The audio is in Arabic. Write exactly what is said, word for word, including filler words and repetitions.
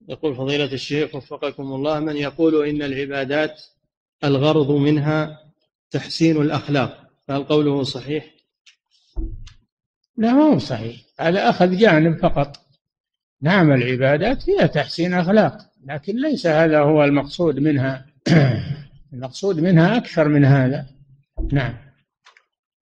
يقول فضيلة الشيخ وفقكم الله: من يقول إن العبادات الغرض منها تحسين الأخلاق، فهل قوله صحيح؟ لا، ما هو صحيح، هذا أخذ جانب فقط. نعم، العبادات هي تحسين أخلاق، لكن ليس هذا هو المقصود منها. المقصود منها أكثر من هذا. نعم.